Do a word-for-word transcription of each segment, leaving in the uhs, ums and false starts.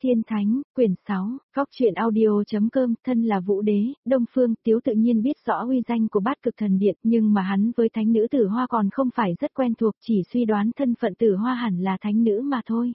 Tiên Thánh, quyển sáu, Góc truyện audio.com, thân là Vũ Đế, Đông Phương Tiếu tự nhiên biết rõ uy danh của Bát Cực Thần Điện, nhưng mà hắn với thánh nữ Tử Hoa còn không phải rất quen thuộc, chỉ suy đoán thân phận Tử Hoa hẳn là thánh nữ mà thôi.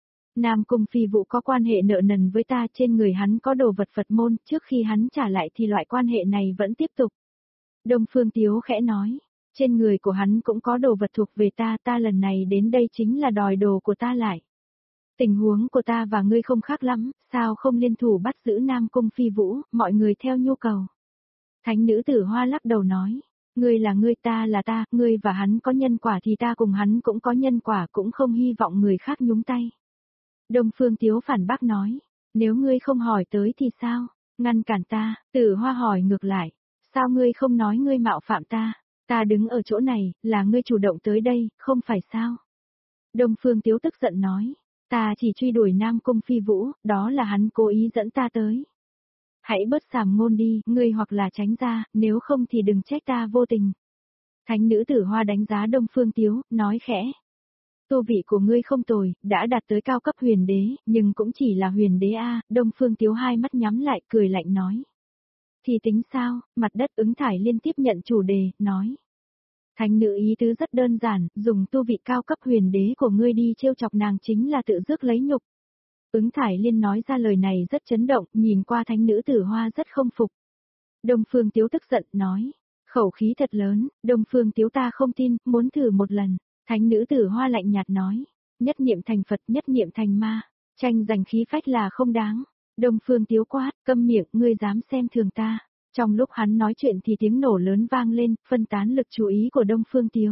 Nam Cung Phi Vũ có quan hệ nợ nần với ta, trên người hắn có đồ vật Phật môn, trước khi hắn trả lại thì loại quan hệ này vẫn tiếp tục. Đông Phương Tiếu khẽ nói, trên người của hắn cũng có đồ vật thuộc về ta, ta lần này đến đây chính là đòi đồ của ta lại. Tình huống của ta và ngươi không khác lắm, sao không liên thủ bắt giữ Nam Cung Phi Vũ, mọi người theo nhu cầu. Thánh nữ Tử Hoa lắc đầu nói, ngươi là ngươi, ta là ta, ngươi và hắn có nhân quả thì ta cùng hắn cũng có nhân quả, cũng không hy vọng người khác nhúng tay. Đông Phương Tiếu phản bác nói, nếu ngươi không hỏi tới thì sao, ngăn cản ta. Tử Hoa hỏi ngược lại, sao ngươi không nói ngươi mạo phạm ta, ta đứng ở chỗ này, là ngươi chủ động tới đây, không phải sao? Đông Phương Tiếu tức giận nói, ta chỉ truy đuổi Nam Cung Phi Vũ, đó là hắn cố ý dẫn ta tới. Hãy bớt sàm ngôn đi, ngươi hoặc là tránh ra, nếu không thì đừng trách ta vô tình. Thánh nữ Tử Hoa đánh giá Đông Phương Tiếu, nói khẽ. Tu vị của ngươi không tồi, đã đạt tới cao cấp huyền đế, nhưng cũng chỉ là huyền đế a. Đông Phương Tiếu hai mắt nhắm lại, cười lạnh nói. Thì tính sao? Mặt đất Ứng Thải liên tiếp nhận chủ đề, nói. Thánh nữ ý tứ rất đơn giản, dùng tu vị cao cấp huyền đế của ngươi đi trêu chọc nàng chính là tự rước lấy nhục. Ứng Thải Liên nói ra lời này rất chấn động, nhìn qua thánh nữ Tử Hoa rất không phục. Đông Phương Tiếu tức giận, nói. Khẩu khí thật lớn, Đông Phương Tiếu ta không tin, muốn thử một lần. Thánh nữ Tử Hoa lạnh nhạt nói. Nhất niệm thành Phật, nhất niệm thành ma. Tranh giành khí phách là không đáng. Đông Phương Tiếu quát, câm miệng, ngươi dám xem thường ta. Trong lúc hắn nói chuyện thì tiếng nổ lớn vang lên, phân tán lực chú ý của Đông Phương Tiếu.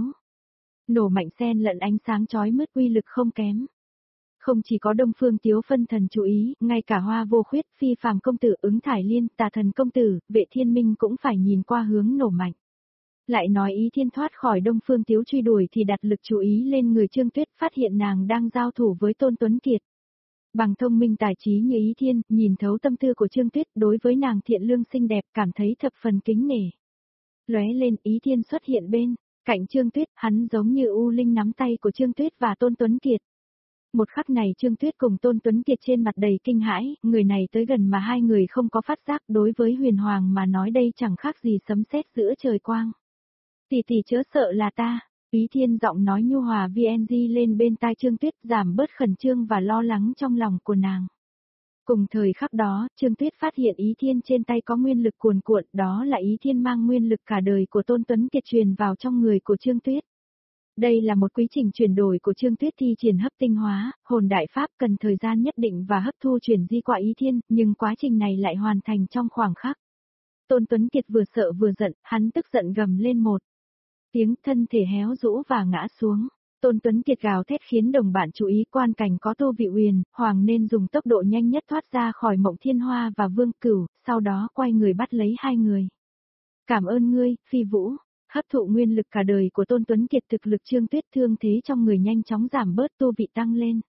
Nổ mạnh xen lẫn ánh sáng chói mứt uy lực không kém. Không chỉ có Đông Phương Tiếu phân thần chú ý, ngay cả Hoa Vô Khuyết, Phi Phàm công tử, Ứng Thải Liên, Tà Thần công tử, Vệ Thiên Minh cũng phải nhìn qua hướng nổ mạnh. Lại nói Ý Thiên thoát khỏi Đông Phương Tiếu truy đuổi thì đặt lực chú ý lên người Trương Tuyết, phát hiện nàng đang giao thủ với Tôn Tuấn Kiệt. Bằng thông minh tài trí như Ý Thiên, nhìn thấu tâm tư của Trương Tuyết, đối với nàng thiện lương xinh đẹp, cảm thấy thập phần kính nể. Lóe lên, Ý Thiên xuất hiện bên cạnh Trương Tuyết, hắn giống như U Linh nắm tay của Trương Tuyết và Tôn Tuấn Kiệt. Một khắc này Trương Tuyết cùng Tôn Tuấn Kiệt trên mặt đầy kinh hãi, người này tới gần mà hai người không có phát giác, đối với Huyền Hoàng mà nói đây chẳng khác gì sấm sét giữa trời quang. Tỷ tỷ chớ sợ là ta. Ý Thiên giọng nói nhu hòa vê en giê lên bên tai Trương Tuyết, giảm bớt khẩn trương và lo lắng trong lòng của nàng. Cùng thời khắc đó, Trương Tuyết phát hiện Ý Thiên trên tay có nguyên lực cuồn cuộn, đó là Ý Thiên mang nguyên lực cả đời của Tôn Tuấn Kiệt truyền vào trong người của Trương Tuyết. Đây là một quy trình chuyển đổi của Trương Tuyết thi triển hấp tinh hóa, hồn đại pháp cần thời gian nhất định và hấp thu chuyển di qua Ý Thiên, nhưng quá trình này lại hoàn thành trong khoảng khắc. Tôn Tuấn Kiệt vừa sợ vừa giận, hắn tức giận gầm lên một tiếng, thân thể héo rũ và ngã xuống. Tôn Tuấn Kiệt gào thét khiến đồng bạn chú ý, quan cảnh có tu vị Huyền Hoàng nên dùng tốc độ nhanh nhất thoát ra khỏi Mộng Thiên Hoa và Vương Cửu, sau đó quay người bắt lấy hai người. Cảm ơn ngươi, Phi Vũ. Hấp thụ nguyên lực cả đời của Tôn Tuấn Kiệt, thực lực Trương Tuyết thương thế trong người nhanh chóng giảm bớt, tu vị tăng lên.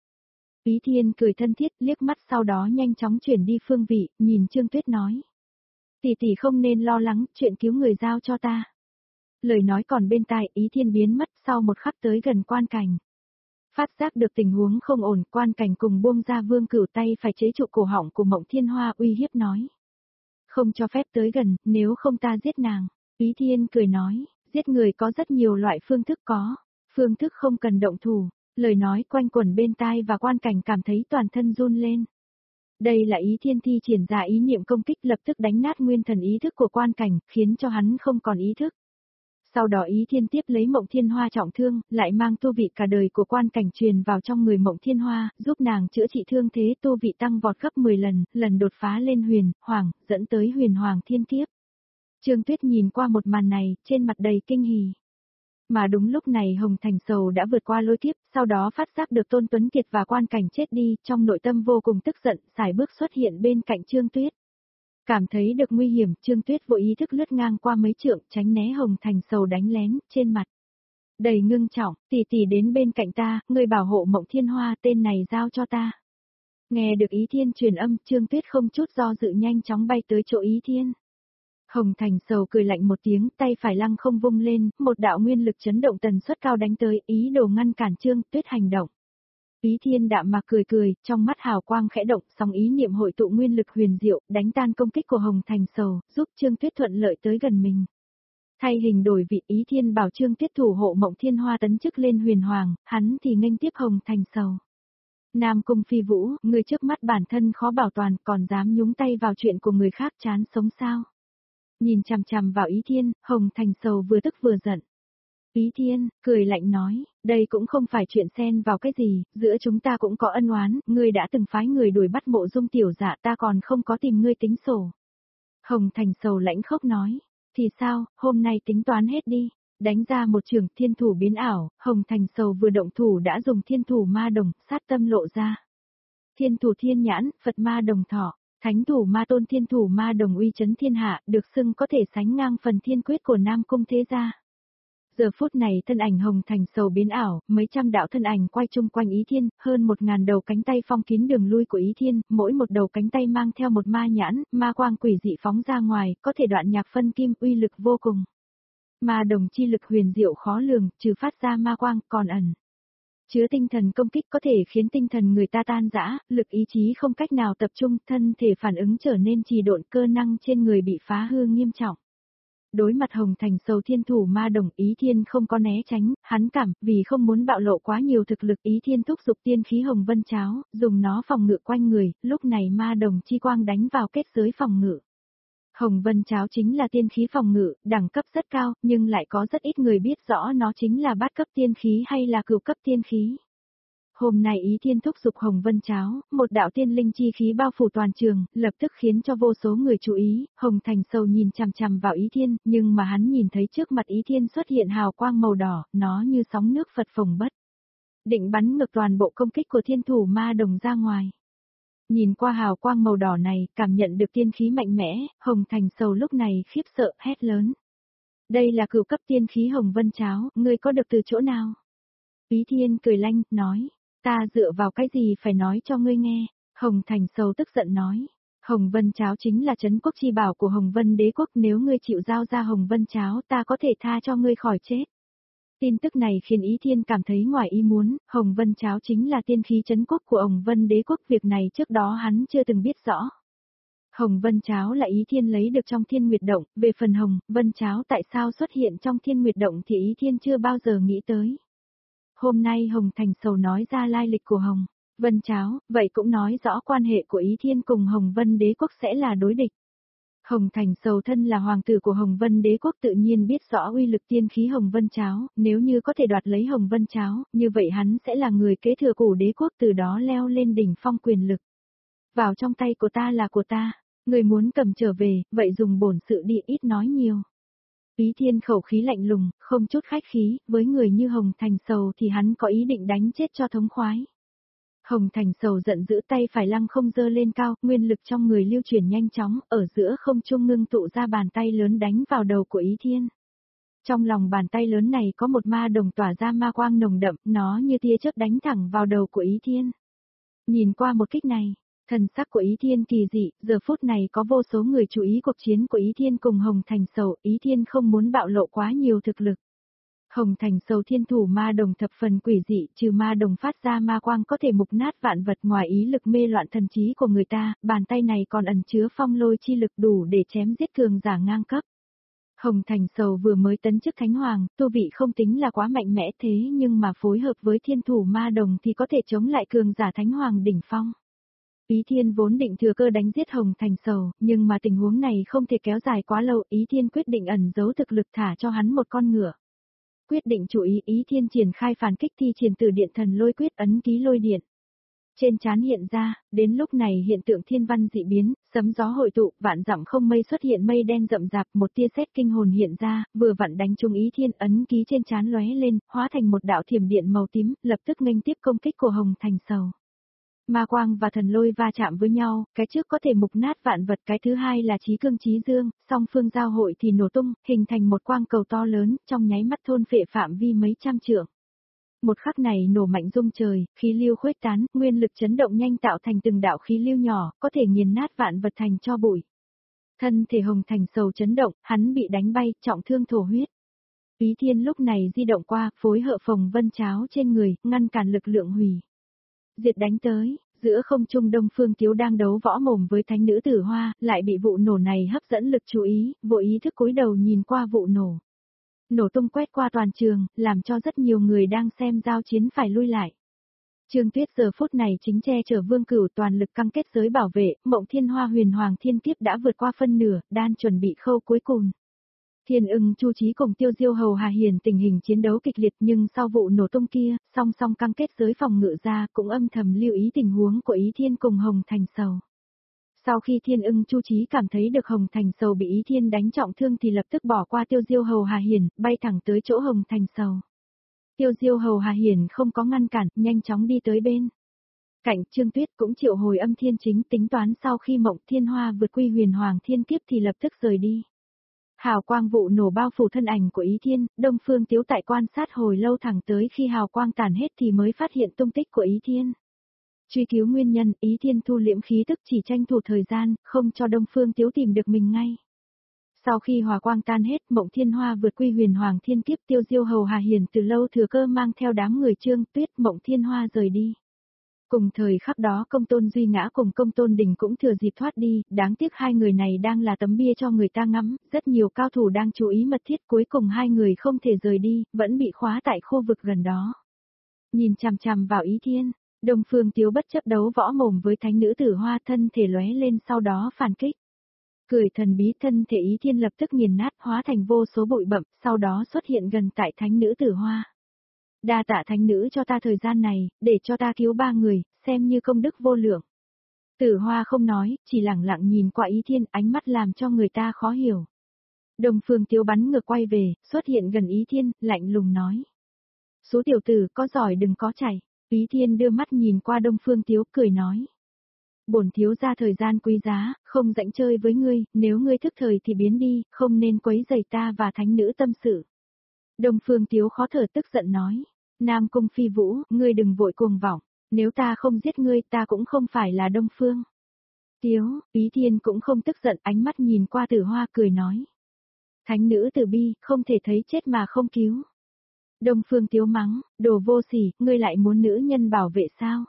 Ý Thiên cười thân thiết, liếc mắt sau đó nhanh chóng chuyển đi phương vị, nhìn Trương Tuyết nói. Tỷ tỷ không nên lo lắng, chuyện cứu người giao cho ta. Lời nói còn bên tai, Ý Thiên biến mất sau một khắc tới gần quan cảnh. Phát giác được tình huống không ổn, quan cảnh cùng buông ra Vương Cửu tay phải chế trụ cổ họng của Mộng Thiên Hoa, uy hiếp nói. Không cho phép tới gần, nếu không ta giết nàng. Ý Thiên cười nói, giết người có rất nhiều loại phương thức có, phương thức không cần động thủ. Lời nói quanh quẩn bên tai và quan cảnh cảm thấy toàn thân run lên. Đây là Ý Thiên thi triển ra ý niệm công kích, lập tức đánh nát nguyên thần ý thức của quan cảnh, khiến cho hắn không còn ý thức. Sau đó Ý Thiên tiếp lấy Mộng Thiên Hoa trọng thương, lại mang tu vị cả đời của quan cảnh truyền vào trong người Mộng Thiên Hoa, giúp nàng chữa trị thương thế, tu vị tăng vọt gấp mười lần, lần đột phá lên Huyền Hoàng, dẫn tới Huyền Hoàng thiên kiếp. Trương Tuyết nhìn qua một màn này, trên mặt đầy kinh hỉ. Mà đúng lúc này Hồng Thành Sầu đã vượt qua lôi kiếp, sau đó phát giác được Tôn Tuấn Kiệt và quan cảnh chết đi, trong nội tâm vô cùng tức giận, sải bước xuất hiện bên cạnh Trương Tuyết. Cảm thấy được nguy hiểm, Trương Tuyết vội ý thức lướt ngang qua mấy trượng, tránh né Hồng Thành Sầu đánh lén, trên mặt đầy ngưng trọng, tỷ tỷ đến bên cạnh ta, người bảo hộ Mộng Thiên Hoa, tên này giao cho ta. Nghe được Ý Thiên truyền âm, Trương Tuyết không chút do dự nhanh chóng bay tới chỗ Ý Thiên. Hồng Thành Sầu cười lạnh một tiếng, tay phải lăng không vung lên, một đạo nguyên lực chấn động tần suất cao đánh tới, ý đồ ngăn cản Trương Tuyết hành động. Ý Thiên đạm mạc cười cười, trong mắt hào quang khẽ động, sóng ý niệm hội tụ nguyên lực huyền diệu, đánh tan công kích của Hồng Thành Sầu, giúp Trương Tuyết thuận lợi tới gần mình. Thay hình đổi vị, Ý Thiên bảo Trương Tuyết thủ hộ Mộng Thiên Hoa tấn chức lên huyền hoàng, hắn thì nghênh tiếp Hồng Thành Sầu. Nam Cung Phi Vũ, người trước mắt bản thân khó bảo toàn, còn dám nhúng tay vào chuyện của người khác, chán sống sao? Nhìn chằm chằm vào Ý Thiên, Hồng Thành Sầu vừa tức vừa giận. Ý Thiên, cười lạnh nói, đây cũng không phải chuyện xen vào cái gì, giữa chúng ta cũng có ân oán, ngươi đã từng phái người đuổi bắt Mộ Dung tiểu dạ, ta còn không có tìm ngươi tính sổ. Hồng Thành Sầu lãnh khốc nói, thì sao, hôm nay tính toán hết đi. Đánh ra một trường thiên thủ biến ảo, Hồng Thành Sầu vừa động thủ đã dùng thiên thủ ma đồng, sát tâm lộ ra. Thiên thủ thiên nhãn, Phật ma đồng thọ, thánh thủ ma tôn thiên thủ ma đồng uy chấn thiên hạ, được xưng có thể sánh ngang phần thiên quyết của Nam Cung thế gia. Giờ phút này thân ảnh Hồng Thành Sầu biến ảo, mấy trăm đạo thân ảnh quay chung quanh Ý Thiên, hơn một ngàn đầu cánh tay phong kín đường lui của Ý Thiên, mỗi một đầu cánh tay mang theo một ma nhãn, ma quang quỷ dị phóng ra ngoài, có thể đoạn nhạc phân kim, uy lực vô cùng. Ma đồng chi lực huyền diệu khó lường, trừ phát ra ma quang, còn ẩn chứa tinh thần công kích có thể khiến tinh thần người ta tan rã, lực ý chí không cách nào tập trung, thân thể phản ứng trở nên trì độn, cơ năng trên người bị phá hư nghiêm trọng. Đối mặt Hồng Thành Sầu thiên thủ ma đồng, Ý Thiên không có né tránh, hắn cảm, vì không muốn bạo lộ quá nhiều thực lực, Ý Thiên thúc giục tiên khí Hồng Vân Cháo, dùng nó phòng ngự quanh người, lúc này ma đồng chi quang đánh vào kết giới phòng ngự. Hồng Vân Cháo chính là tiên khí phòng ngự, đẳng cấp rất cao, nhưng lại có rất ít người biết rõ nó chính là bát cấp tiên khí hay là cửu cấp tiên khí. Hôm nay Ý Thiên thúc giục Hồng Vân Cháo, một đạo tiên linh chi khí bao phủ toàn trường, lập tức khiến cho vô số người chú ý, Hồng Thành Sầu nhìn chằm chằm vào Ý Thiên, nhưng mà hắn nhìn thấy trước mặt Ý Thiên xuất hiện hào quang màu đỏ, nó như sóng nước phật phồng bất định bắn ngược toàn bộ công kích của thiên thủ ma đồng ra ngoài. Nhìn qua hào quang màu đỏ này, cảm nhận được tiên khí mạnh mẽ, Hồng Thành Sầu lúc này khiếp sợ, hét lớn. Đây là cửu cấp tiên khí Hồng Vân Cháo, ngươi có được từ chỗ nào? Ý Thiên cười lanh, nói, ta dựa vào cái gì phải nói cho ngươi nghe? Hồng Thành Sầu tức giận nói, Hồng Vân Cháo chính là trấn quốc chi bảo của Hồng Vân Đế quốc, nếu ngươi chịu giao ra Hồng Vân Cháo ta có thể tha cho ngươi khỏi chết. Tin tức này khiến Ý Thiên cảm thấy ngoài ý muốn, Hồng Vân Cháo chính là tiên khí trấn quốc của Hồng Vân Đế quốc, việc này trước đó hắn chưa từng biết rõ. Hồng Vân Cháo là Ý Thiên lấy được trong Thiên Nguyệt Động, về phần Hồng Vân Cháo tại sao xuất hiện trong Thiên Nguyệt Động thì Ý Thiên chưa bao giờ nghĩ tới. Hôm nay Hồng Thành Sầu nói ra lai lịch của Hồng Vân Cháo, vậy cũng nói rõ quan hệ của Ý Thiên cùng Hồng Vân Đế quốc sẽ là đối địch. Hồng Thành Sầu thân là hoàng tử của Hồng Vân Đế quốc tự nhiên biết rõ uy lực tiên khí Hồng Vân Cháo, nếu như có thể đoạt lấy Hồng Vân Cháo, như vậy hắn sẽ là người kế thừa của đế quốc, từ đó leo lên đỉnh phong quyền lực. Vào trong tay của ta là của ta, người muốn cầm trở về, vậy dùng bổn sự đi, ít nói nhiều. Ý Thiên khẩu khí lạnh lùng, không chút khách khí, với người như Hồng Thành Sầu thì hắn có ý định đánh chết cho thống khoái. Hồng Thành Sầu giận dữ, tay phải lăng không giơ lên cao, nguyên lực trong người lưu chuyển nhanh chóng, ở giữa không trung ngưng tụ ra bàn tay lớn đánh vào đầu của Ý Thiên. Trong lòng bàn tay lớn này có một ma đồng tỏa ra ma quang nồng đậm, nó như tia chớp đánh thẳng vào đầu của Ý Thiên. Nhìn qua một kích này, thần sắc của Ý Thiên kỳ dị, giờ phút này có vô số người chú ý cuộc chiến của Ý Thiên cùng Hồng Thành Sầu, Ý Thiên không muốn bạo lộ quá nhiều thực lực. Hồng Thành Sầu thiên thủ ma đồng thập phần quỷ dị, trừ ma đồng phát ra ma quang có thể mục nát vạn vật, ngoài ý lực mê loạn thần trí của người ta, bàn tay này còn ẩn chứa phong lôi chi lực đủ để chém giết cường giả ngang cấp. Hồng Thành Sầu vừa mới tấn chức thánh hoàng, tu vị không tính là quá mạnh mẽ, thế nhưng mà phối hợp với thiên thủ ma đồng thì có thể chống lại cường giả thánh hoàng đỉnh phong. Ý Thiên vốn định thừa cơ đánh giết Hồng Thành Sầu, nhưng mà tình huống này không thể kéo dài quá lâu, Ý Thiên quyết định ẩn giấu thực lực, thả cho hắn một con ngựa. Quyết định chủ ý, Ý Thiên triển khai phản kích, thi triển Tử Điện Thần Lôi Quyết, ấn ký lôi điện trên trán hiện ra, đến lúc này hiện tượng thiên văn dị biến, sấm gió hội tụ, vạn dặm không mây xuất hiện mây đen rậm rạp, một tia sét kinh hồn hiện ra, vừa vặn đánh trúng Ý Thiên, ấn ký trên trán lóe lên, hóa thành một đạo thiểm điện màu tím, lập tức nghênh tiếp công kích của Hồng Thành Sầu. Ma quang và thần lôi va chạm với nhau, cái trước có thể mục nát vạn vật, cái thứ hai là chí cương chí dương, song phương giao hội thì nổ tung, hình thành một quang cầu to lớn, trong nháy mắt thôn phệ phạm vi mấy trăm trượng. Một khắc này nổ mạnh rung trời, khí lưu khuếch tán, nguyên lực chấn động nhanh tạo thành từng đạo khí lưu nhỏ, có thể nghiền nát vạn vật thành tro bụi. Thân thể Hồng Thành Sầu chấn động, hắn bị đánh bay, trọng thương thổ huyết. Ý Thiên lúc này di động qua, phối hợp Hồng Vân Cháo trên người, ngăn cản lực lượng hủy Diệt đánh tới, giữa không trung Đông Phương Tiếu đang đấu võ mồm với thánh nữ Tử Hoa, lại bị vụ nổ này hấp dẫn lực chú ý, vội ý thức cúi đầu nhìn qua vụ nổ. Nổ tung quét qua toàn trường, làm cho rất nhiều người đang xem giao chiến phải lui lại. Trương Tuyết giờ phút này chính che chở Vương Cửu toàn lực căng kết giới bảo vệ, Mộng Thiên Hoa Huyền Hoàng Thiên Kiếp đã vượt qua phân nửa, đang chuẩn bị khâu cuối cùng. Thiên Ưng Chu Chí cùng Tiêu Diêu Hầu Hà Hiền tình hình chiến đấu kịch liệt, nhưng sau vụ nổ tung kia, song song căng kết giới phòng ngự ra cũng âm thầm lưu ý tình huống của Ý Thiên cùng Hồng Thành Sầu. Sau khi Thiên Ưng Chu Chí cảm thấy được Hồng Thành Sầu bị Ý Thiên đánh trọng thương thì lập tức bỏ qua Tiêu Diêu Hầu Hà Hiền, bay thẳng tới chỗ Hồng Thành Sầu. Tiêu Diêu Hầu Hà Hiền không có ngăn cản, nhanh chóng đi tới bên cạnh Trương Tuyết, cũng triệu hồi Âm Thiên Chính, tính toán sau khi Mộng Thiên Hoa vượt quy Huyền Hoàng Thiên Kiếp thì lập tức rời đi. Hào quang vụ nổ bao phủ thân ảnh của Ý Thiên, Đông Phương Tiếu tại quan sát hồi lâu thẳng tới khi hào quang tàn hết thì mới phát hiện tung tích của Ý Thiên. Truy cứu nguyên nhân, Ý Thiên thu liễm khí tức, chỉ tranh thủ thời gian, không cho Đông Phương Tiếu tìm được mình ngay. Sau khi hòa quang tan hết, Mộng Thiên Hoa vượt quy Huyền Hoàng Thiên Kiếp, Tiêu Diêu Hầu Hà Hiền từ lâu thừa cơ mang theo đám người Trương Tuyết, Mộng Thiên Hoa rời đi. Cùng thời khắc đó Công Tôn Duy Ngã cùng Công Tôn Đình cũng thừa dịp thoát đi, đáng tiếc hai người này đang là tấm bia cho người ta ngắm, rất nhiều cao thủ đang chú ý mật thiết, cuối cùng hai người không thể rời đi, vẫn bị khóa tại khu vực gần đó. Nhìn chằm chằm vào Ý Thiên, Đông Phương Tiếu bất chấp đấu võ mồm với thánh nữ Tử Hoa, thân thể lóe lên sau đó phản kích. Cười thần bí, thân thể Ý Thiên lập tức nghiền nát, hóa thành vô số bụi bặm, sau đó xuất hiện gần tại thánh nữ Tử Hoa. Đa tạ thánh nữ cho ta thời gian này, để cho ta cứu ba người, xem như công đức vô lượng. Tử Hoa không nói, chỉ lẳng lặng nhìn qua Ý Thiên, ánh mắt làm cho người ta khó hiểu. Đông Phương Tiếu bắn ngược quay về, xuất hiện gần Ý Thiên, lạnh lùng nói. Số tiểu tử, có giỏi đừng có chạy. Ý Thiên đưa mắt nhìn qua Đông Phương Tiếu, cười nói. Bổn thiếu ra thời gian quý giá, không rảnh chơi với ngươi, nếu ngươi thức thời thì biến đi, không nên quấy rầy ta và thánh nữ tâm sự. Đông Phương Tiếu khó thở tức giận nói. Nam Cung Phi Vũ, ngươi đừng vội cuồng vọng, nếu ta không giết ngươi ta cũng không phải là Đông Phương. Tiếu, Ý Thiên cũng không tức giận, ánh mắt nhìn qua Tử Hoa cười nói. Thánh nữ Tử Bi, không thể thấy chết mà không cứu. Đông Phương Tiếu mắng, đồ vô sỉ, ngươi lại muốn nữ nhân bảo vệ sao?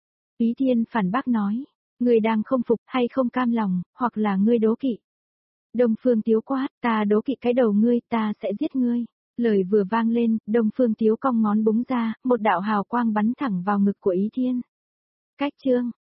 Ý Thiên phản bác nói, ngươi đang không phục hay không cam lòng, hoặc là ngươi đố kỵ. Đông Phương Tiếu quát, ta đố kỵ cái đầu ngươi, ta sẽ giết ngươi. Lời vừa vang lên, Đông Phương Tiếu cong ngón búng ra, một đạo hào quang bắn thẳng vào ngực của Ý Thiên. Cách chương